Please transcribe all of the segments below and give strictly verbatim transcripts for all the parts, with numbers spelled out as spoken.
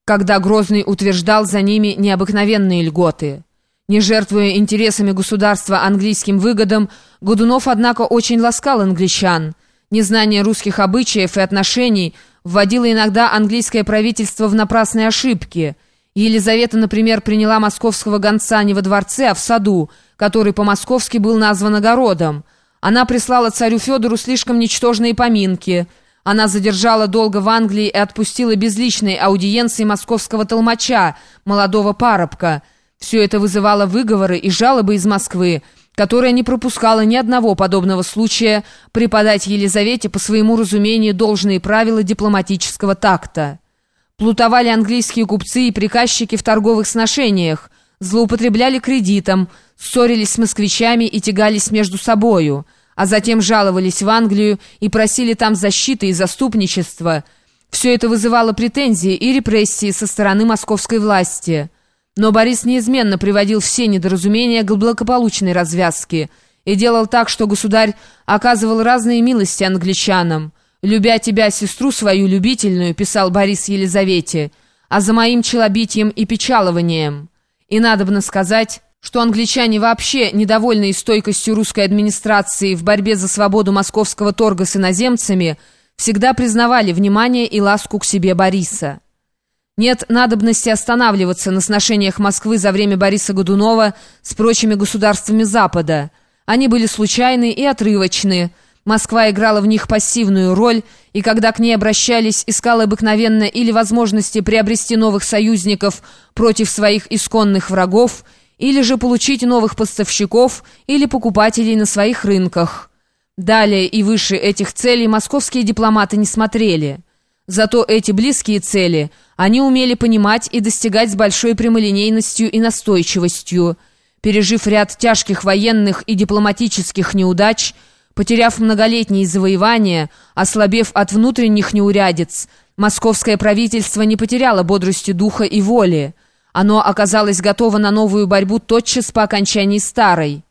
когда Грозный утверждал за ними необыкновенные льготы. Не жертвуя интересами государства английским выгодам, Годунов, однако, очень ласкал англичан. Незнание русских обычаев и отношений вводило иногда английское правительство в напрасные ошибки. Елизавета, например, приняла московского гонца не во дворце, а в саду, который по-московски был назван огородом. Она прислала царю Федору слишком ничтожные поминки. Она задержала долго в Англии и отпустила без личной аудиенции московского толмача, молодого парубка. Все это вызывало выговоры и жалобы из Москвы, которая не пропускала ни одного подобного случая преподать Елизавете по своему разумению должные правила дипломатического такта. Плутовали английские купцы и приказчики в торговых сношениях, злоупотребляли кредитом, ссорились с москвичами и тягались между собою, а затем жаловались в Англию и просили там защиты и заступничества. Все это вызывало претензии и репрессии со стороны московской власти. Но Борис неизменно приводил все недоразумения к благополучной развязке и делал так, что государь оказывал разные милости англичанам. «Любя тебя, сестру свою любительную», — писал Борис Елизавете, «а за моим челобитием и печалованием». И надобно сказать, что англичане вообще, недовольные стойкостью русской администрации в борьбе за свободу московского торга с иноземцами, всегда признавали внимание и ласку к себе Бориса. Нет надобности останавливаться на сношениях Москвы за время Бориса Годунова с прочими государствами Запада. Они были случайны и отрывочны. Москва играла в них пассивную роль, и когда к ней обращались, искала обыкновенно или возможности приобрести новых союзников против своих исконных врагов, или же получить новых поставщиков или покупателей на своих рынках. Далее и выше этих целей московские дипломаты не смотрели. Зато эти близкие цели они умели понимать и достигать с большой прямолинейностью и настойчивостью. Пережив ряд тяжких военных и дипломатических неудач, потеряв многолетние завоевания, ослабев от внутренних неурядиц, московское правительство не потеряло бодрости духа и воли. Оно оказалось готово на новую борьбу тотчас по окончании старой.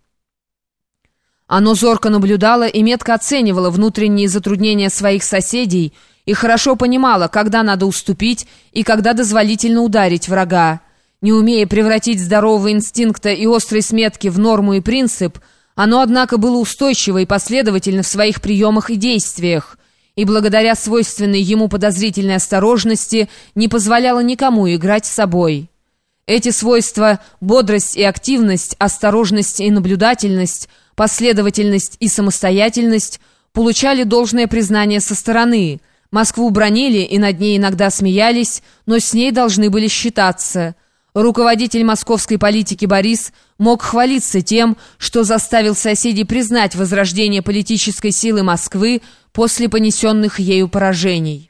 Оно зорко наблюдало и метко оценивало внутренние затруднения своих соседей и хорошо понимало, когда надо уступить и когда дозволительно ударить врага. Не умея превратить здорового инстинкта и острой сметки в норму и принцип, оно, однако, было устойчиво и последовательно в своих приемах и действиях, и благодаря свойственной ему подозрительной осторожности не позволяло никому играть с собой. Эти свойства – бодрость и активность, осторожность и наблюдательность, последовательность и самостоятельность – получали должное признание со стороны. Москву бранили и над ней иногда смеялись, но с ней должны были считаться. Руководитель московской политики Борис мог хвалиться тем, что заставил соседей признать возрождение политической силы Москвы после понесенных ею поражений.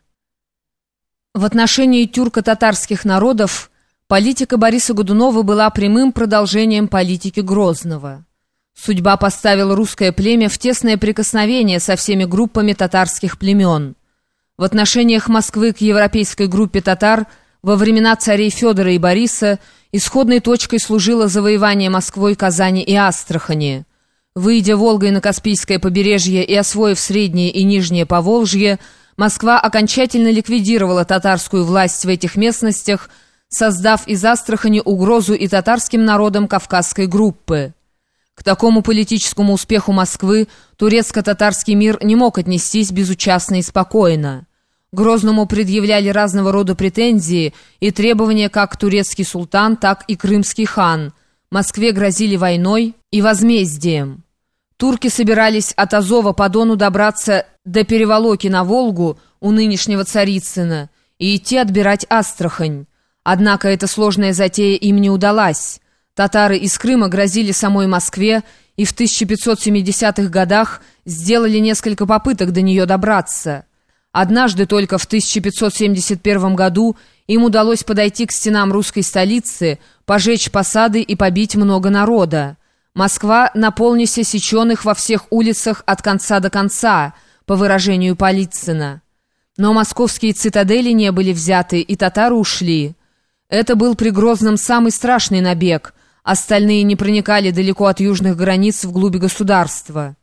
В отношении тюрко-татарских народов политика Бориса Годунова была прямым продолжением политики Грозного. Судьба поставила русское племя в тесное прикосновение со всеми группами татарских племен. В отношениях Москвы к европейской группе татар во времена царей Федора и Бориса исходной точкой служило завоевание Москвой, Казани и Астрахани. Выйдя Волгой на Каспийское побережье и освоив Среднее и Нижнее Поволжье, Москва окончательно ликвидировала татарскую власть в этих местностях, создав из Астрахани угрозу и татарским народам Кавказской группы. К такому политическому успеху Москвы турецко-татарский мир не мог отнестись безучастно и спокойно. Грозному предъявляли разного рода претензии и требования как турецкий султан, так и крымский хан. Москве грозили войной и возмездием. Турки собирались от Азова по Дону добраться до Переволоки на Волгу у нынешнего Царицына и идти отбирать Астрахань. Однако эта сложная затея им не удалась. Татары из Крыма грозили самой Москве и в тысяча пятьсот семидесятых годах сделали несколько попыток до нее добраться. Однажды только в тысяча пятьсот семьдесят первом году им удалось подойти к стенам русской столицы, пожечь посады и побить много народа. Москва наполнилась сеченых во всех улицах от конца до конца, по выражению Полицына. Но московские цитадели не были взяты, и татары ушли. Это был при Грозном самый страшный набег. Остальные не проникали далеко от южных границ вглубь государства.